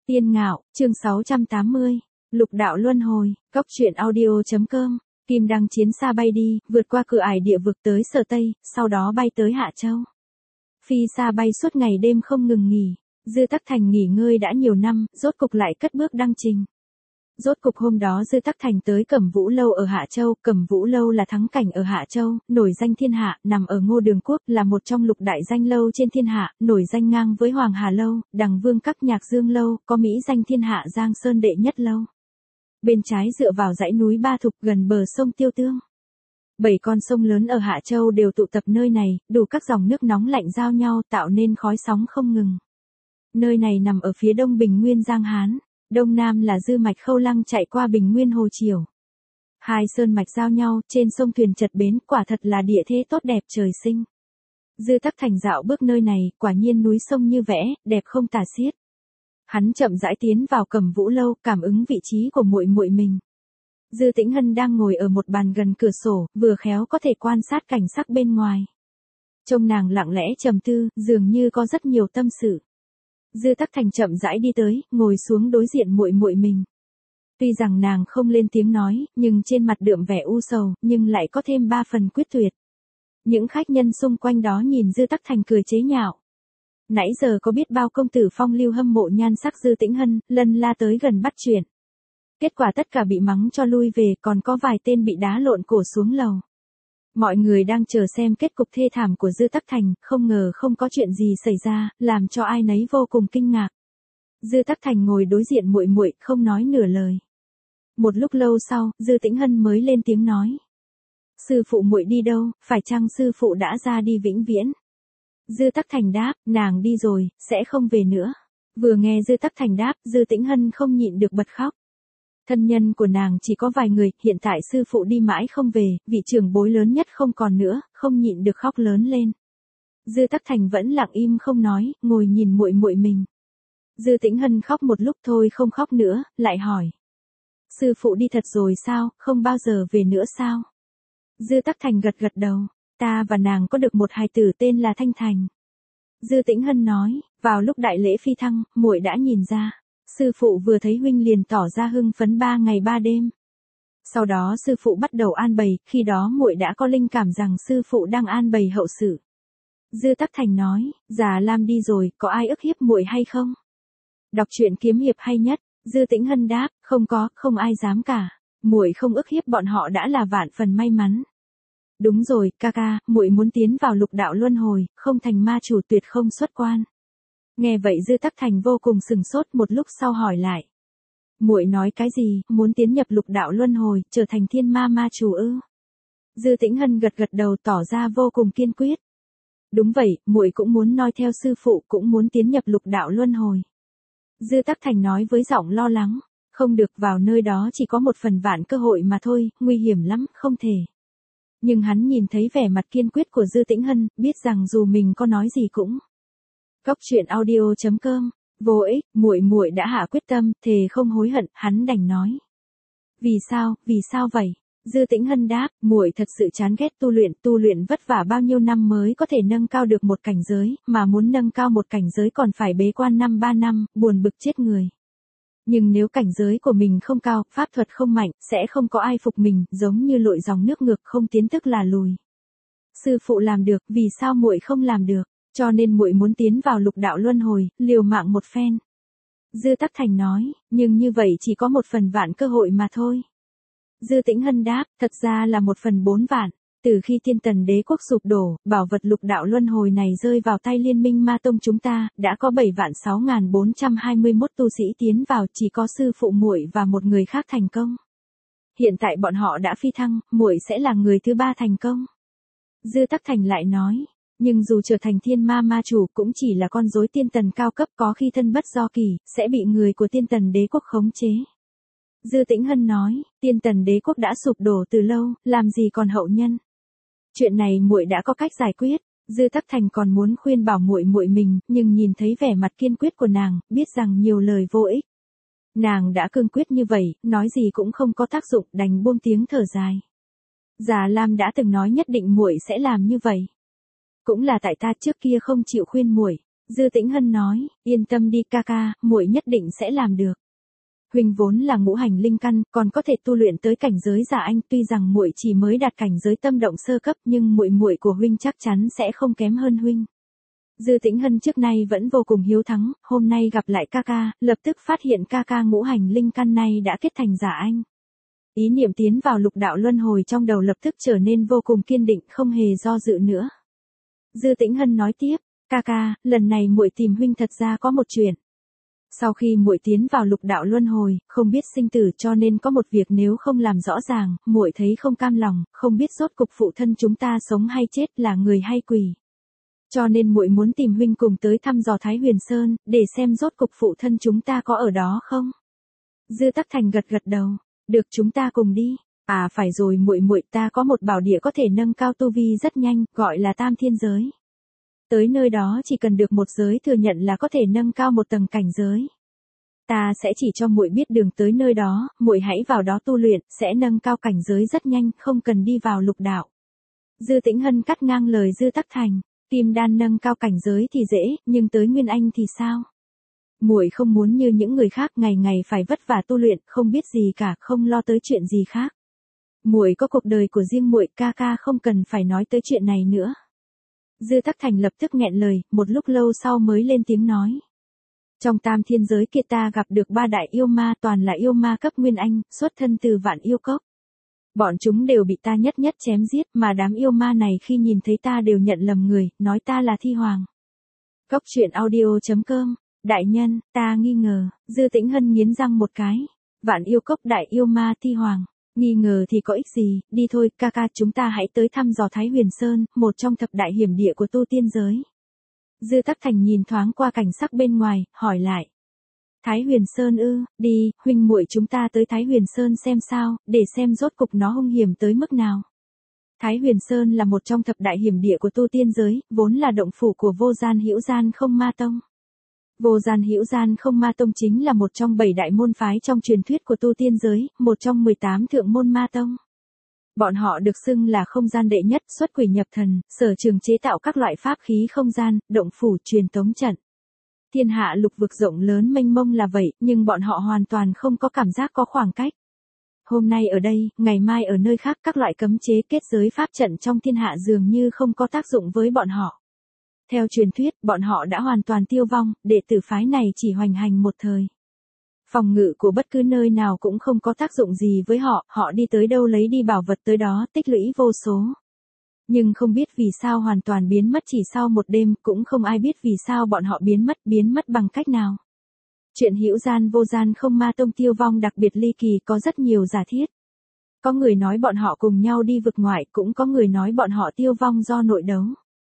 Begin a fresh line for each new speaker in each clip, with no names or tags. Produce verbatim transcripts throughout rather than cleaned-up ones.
Tiên Ngạo, chương sáu trăm tám mươi. Lục đạo luân hồi, Cóc truyện audio.com. Kim Đăng chiến xa bay đi, vượt qua cửa ải địa vực tới Sở Tây, sau đó bay tới Hạ Châu. Phi xa bay suốt ngày đêm không ngừng nghỉ. Dư Tắc Thành nghỉ ngơi đã nhiều năm, rốt cục lại cất bước đăng trình. Rốt cục hôm đó Dư Tắc Thành tới Cẩm Vũ Lâu ở Hạ Châu. Cẩm Vũ Lâu là thắng cảnh ở Hạ Châu, nổi danh thiên hạ, nằm ở Ngô Đường Quốc, là một trong lục đại danh lâu trên thiên hạ, nổi danh ngang với Hoàng Hà Lâu, Đằng Vương Các Nhạc Dương Lâu, có mỹ danh thiên hạ Giang Sơn đệ nhất lâu. Bên trái dựa vào dãy núi Ba Thục gần bờ sông Tiêu Tương. Bảy con sông lớn ở Hạ Châu đều tụ tập nơi này, đủ các dòng nước nóng lạnh giao nhau tạo nên khói sóng không ngừng. Nơi này nằm ở phía đông Bình Nguyên Giang Hán. Đông Nam là dư mạch Khâu Lăng chạy qua Bình Nguyên Hồ Triều. Hai sơn mạch giao nhau, trên sông thuyền chật bến, quả thật là địa thế tốt đẹp trời sinh. Dư Tắc Thành dạo bước nơi này, quả nhiên núi sông như vẽ, đẹp không tả xiết. Hắn chậm rãi tiến vào Cẩm Vũ Lâu, cảm ứng vị trí của muội muội mình. Dư Tĩnh Hân đang ngồi ở một bàn gần cửa sổ, vừa khéo có thể quan sát cảnh sắc bên ngoài. Trông nàng lặng lẽ trầm tư, dường như có rất nhiều tâm sự. Dư Tắc Thành chậm rãi đi tới, ngồi xuống đối diện muội muội mình. Tuy rằng nàng không lên tiếng nói, nhưng trên mặt đượm vẻ u sầu, nhưng lại có thêm ba phần quyết tuyệt. Những khách nhân xung quanh đó nhìn Dư Tắc Thành cười chế nhạo. Nãy giờ có biết bao công tử phong lưu hâm mộ nhan sắc Dư Tĩnh Hân, lân la tới gần bắt chuyện. Kết quả tất cả bị mắng cho lui về, còn có vài tên bị đá lộn cổ xuống lầu. Mọi người đang chờ xem kết cục thê thảm của Dư Tắc Thành, không ngờ không có chuyện gì xảy ra, làm cho ai nấy vô cùng kinh ngạc. Dư Tắc Thành ngồi đối diện muội muội, không nói nửa lời. Một lúc lâu sau, Dư Tĩnh Hân mới lên tiếng nói: "Sư phụ muội đi đâu, phải chăng sư phụ đã ra đi vĩnh viễn?" Dư Tắc Thành đáp: "Nàng đi rồi, sẽ không về nữa." Vừa nghe Dư Tắc Thành đáp, Dư Tĩnh Hân không nhịn được bật khóc. Thân nhân của nàng chỉ có vài người, hiện tại sư phụ đi mãi không về, vị trưởng bối lớn nhất không còn nữa, không nhịn được khóc lớn lên. Dư Tắc Thành vẫn lặng im không nói, ngồi nhìn muội muội mình. Dư Tĩnh Hân khóc một lúc thôi không khóc nữa, lại hỏi: "Sư phụ đi thật rồi sao, không bao giờ về nữa sao?" Dư Tắc Thành gật gật đầu: "Ta và nàng có được một hài tử tên là Thanh Thành." Dư Tĩnh Hân nói: "Vào lúc đại lễ phi thăng, muội đã nhìn ra. Sư phụ vừa thấy huynh liền tỏ ra hưng phấn ba ngày ba đêm. Sau đó sư phụ bắt đầu an bày, khi đó muội đã có linh cảm rằng sư phụ đang an bày hậu sự." Dư Tắc Thành nói: "Già Lam đi rồi, có ai ức hiếp muội hay không? Đọc truyện kiếm hiệp hay nhất." Dư Tĩnh Hân đáp: "Không có, không ai dám cả. Muội không ức hiếp bọn họ đã là vạn phần may mắn." "Đúng rồi, ca ca, muội muốn tiến vào lục đạo luân hồi, không thành ma chủ tuyệt không xuất quan." Nghe vậy Dư Tắc Thành vô cùng sừng sốt, một lúc sau hỏi lại: "Muội nói cái gì, muốn tiến nhập lục đạo luân hồi, trở thành thiên ma ma chủ ư?" Dư Tĩnh Hân gật gật đầu tỏ ra vô cùng kiên quyết. "Đúng vậy, muội cũng muốn noi theo sư phụ, cũng muốn tiến nhập lục đạo luân hồi." Dư Tắc Thành nói với giọng lo lắng: "Không được, vào nơi đó chỉ có một phần vạn cơ hội mà thôi, nguy hiểm lắm, không thể." Nhưng hắn nhìn thấy vẻ mặt kiên quyết của Dư Tĩnh Hân, biết rằng dù mình có nói gì cũng Cóc truyện audio.com, vô ích, muội muội đã hạ quyết tâm, thề không hối hận, hắn đành nói: "Vì sao, vì sao vậy?" Dư Tĩnh Hân đáp: "Muội thật sự chán ghét tu luyện, tu luyện vất vả bao nhiêu năm mới có thể nâng cao được một cảnh giới, mà muốn nâng cao một cảnh giới còn phải bế quan năm ba năm, buồn bực chết người. Nhưng nếu cảnh giới của mình không cao, pháp thuật không mạnh, sẽ không có ai phục mình, giống như lội dòng nước ngược, không tiến tức là lùi. Sư phụ làm được, vì sao muội không làm được? Cho nên muội muốn tiến vào lục đạo luân hồi, liều mạng một phen." Dư Tắc Thành nói: "Nhưng như vậy chỉ có một phần vạn cơ hội mà thôi." Dư Tĩnh Hân đáp: "Thật ra là một phần bốn vạn. Từ khi Thiên Tần Đế quốc sụp đổ, bảo vật lục đạo luân hồi này rơi vào tay Liên minh Ma Tông chúng ta, đã có bảy vạn sáu nghìn bốn trăm hai mươi mốt tu sĩ tiến vào, chỉ có sư phụ muội và một người khác thành công. Hiện tại bọn họ đã phi thăng, muội sẽ là người thứ ba thành công." Dư Tắc Thành lại nói: "Nhưng dù trở thành thiên ma ma chủ cũng chỉ là con rối tiên tần cao cấp, có khi thân bất do kỳ, sẽ bị người của Tiên Tần Đế quốc khống chế." Dư Tĩnh Hân nói: "Tiên Tần Đế quốc đã sụp đổ từ lâu, làm gì còn hậu nhân. Chuyện này muội đã có cách giải quyết." Dư Tắc Thành còn muốn khuyên bảo muội muội mình, nhưng nhìn thấy vẻ mặt kiên quyết của nàng, biết rằng nhiều lời vô ích. Nàng đã cương quyết như vậy, nói gì cũng không có tác dụng, đành buông tiếng thở dài. "Già Lam đã từng nói nhất định muội sẽ làm như vậy. Cũng là tại ta trước kia không chịu khuyên muội." Dư Tĩnh Hân nói, yên tâm đi ca ca, muội nhất định sẽ làm được. Huynh vốn là ngũ hành linh căn, còn có thể tu luyện tới cảnh giới giả anh, tuy rằng muội chỉ mới đạt cảnh giới tâm động sơ cấp, nhưng muội muội của huynh chắc chắn sẽ không kém hơn huynh. Dư Tĩnh Hân trước nay vẫn vô cùng hiếu thắng, hôm nay gặp lại ca ca, lập tức phát hiện ca ca ngũ hành linh căn này đã kết thành giả anh. Ý niệm tiến vào lục đạo luân hồi trong đầu lập tức trở nên vô cùng kiên định, không hề do dự nữa. Dư Tĩnh Hân nói tiếp, ca ca, lần này muội tìm huynh thật ra có một chuyện. Sau khi muội tiến vào lục đạo luân hồi, không biết sinh tử, cho nên có một việc nếu không làm rõ ràng, muội thấy không cam lòng, không biết rốt cục phụ thân chúng ta sống hay chết, là người hay quỷ. Cho nên muội muốn tìm huynh cùng tới thăm dò Thái Huyền Sơn, để xem rốt cục phụ thân chúng ta có ở đó không. Dư Tắc Thành gật gật đầu, được, chúng ta cùng đi. À phải rồi muội muội, ta có một bảo địa có thể nâng cao tu vi rất nhanh, gọi là Tam Thiên Giới. Tới nơi đó chỉ cần được một giới thừa nhận là có thể nâng cao một tầng cảnh giới. Ta sẽ chỉ cho muội biết đường tới nơi đó, muội hãy vào đó tu luyện, sẽ nâng cao cảnh giới rất nhanh, không cần đi vào lục đạo. Dư Tĩnh Hân cắt ngang lời Dư Tắc Thành, kim đan nâng cao cảnh giới thì dễ, nhưng tới nguyên anh thì sao? Muội không muốn như những người khác ngày ngày phải vất vả tu luyện, không biết gì cả, không lo tới chuyện gì khác. Muội có cuộc đời của riêng muội, ca ca không cần phải nói tới chuyện này nữa. Dư Tắc Thành lập tức nghẹn lời, một lúc lâu sau mới lên tiếng nói. Trong Tam Thiên Giới kia ta gặp được ba đại yêu ma, toàn là yêu ma cấp nguyên anh, xuất thân từ Vạn Yêu Cốc. Bọn chúng đều bị ta nhất nhất chém giết, mà đám yêu ma này khi nhìn thấy ta đều nhận lầm người, nói ta là Thi Hoàng. Cốc truyện audio chấm com, đại nhân, ta nghi ngờ. Dư Tĩnh Hân nghiến răng một cái. Vạn Yêu Cốc đại yêu ma Thi Hoàng. Nghi ngờ thì có ích gì, đi thôi, ca ca, chúng ta hãy tới thăm dò Thái Huyền Sơn, một trong thập đại hiểm địa của tu tiên giới. Dư Tắc Thành nhìn thoáng qua cảnh sắc bên ngoài, hỏi lại. Thái Huyền Sơn ư, đi, huynh muội chúng ta tới Thái Huyền Sơn xem sao, để xem rốt cục nó hung hiểm tới mức nào. Thái Huyền Sơn là một trong thập đại hiểm địa của tu tiên giới, vốn là động phủ của Vô Gian Hữu Gian Không Ma Tông. Vô Gian Hữu Gian Không Ma Tông chính là một trong bảy đại môn phái trong truyền thuyết của tu tiên giới, một trong mười tám thượng môn ma tông. Bọn họ được xưng là không gian đệ nhất, xuất quỷ nhập thần, sở trường chế tạo các loại pháp khí không gian, động phủ, truyền tống trận. Thiên hạ lục vực rộng lớn mênh mông là vậy, nhưng bọn họ hoàn toàn không có cảm giác có khoảng cách. Hôm nay ở đây, ngày mai ở nơi khác, các loại cấm chế kết giới pháp trận trong thiên hạ dường như không có tác dụng với bọn họ. Theo truyền thuyết, bọn họ đã hoàn toàn tiêu vong, đệ tử phái này chỉ hoành hành một thời. Phòng ngự của bất cứ nơi nào cũng không có tác dụng gì với họ, họ đi tới đâu lấy đi bảo vật tới đó, tích lũy vô số. Nhưng không biết vì sao hoàn toàn biến mất chỉ sau một đêm, cũng không ai biết vì sao bọn họ biến mất, biến mất bằng cách nào. Chuyện Hữu Gian Vô Gian Không Ma Tông tiêu vong đặc biệt ly kỳ có rất nhiều giả thiết. Có người nói bọn họ cùng nhau đi vực ngoại, cũng có người nói bọn họ tiêu vong do nội đấu.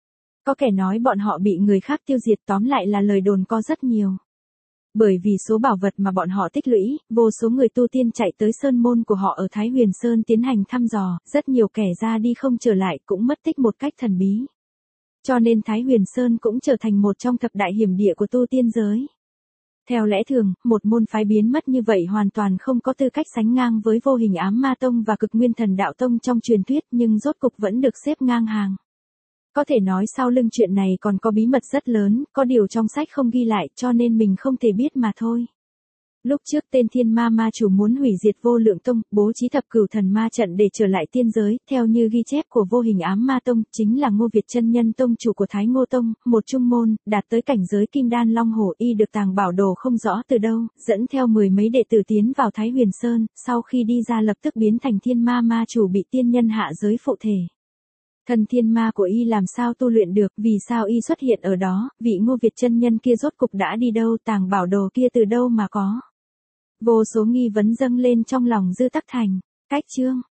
Có kẻ nói bọn họ bị người khác tiêu diệt, tóm lại là lời đồn có rất nhiều. Bởi vì số bảo vật mà bọn họ tích lũy, vô số người tu tiên chạy tới sơn môn của họ ở Thái Huyền Sơn tiến hành thăm dò, rất nhiều kẻ ra đi không trở lại cũng mất tích một cách thần bí. Cho nên Thái Huyền Sơn cũng trở thành một trong thập đại hiểm địa của tu tiên giới. Theo lẽ thường, một môn phái biến mất như vậy hoàn toàn không có tư cách sánh ngang với Vô Hình Ám Ma Tông và Cực Nguyên Thần Đạo Tông trong truyền thuyết, nhưng rốt cục vẫn được xếp ngang hàng. Có thể nói sau lưng chuyện này còn có bí mật rất lớn, có điều trong sách không ghi lại, cho nên mình không thể biết mà thôi. Lúc trước tên Thiên Ma Ma chủ muốn hủy diệt Vô Lượng Tông, bố trí thập cửu thần ma trận để trở lại tiên giới, theo như ghi chép của Vô Hình Ám Ma Tông, chính là Ngô Việt Chân Nhân tông chủ của Thái Ngô Tông, một trung môn, đạt tới cảnh giới kim đan long hổ, y được tàng bảo đồ không rõ từ đâu, dẫn theo mười mấy đệ tử tiến vào Thái Huyền Sơn, sau khi đi ra lập tức biến thành Thiên Ma Ma chủ bị tiên nhân hạ giới phụ thể. Thần thiên ma của y làm sao tu luyện được, vì sao y xuất hiện ở đó, vị Ngô Việt chân nhân kia rốt cục đã đi đâu, tàng bảo đồ kia từ đâu mà có. Vô số nghi vấn dâng lên trong lòng Dư Tắc Thành. Cách chương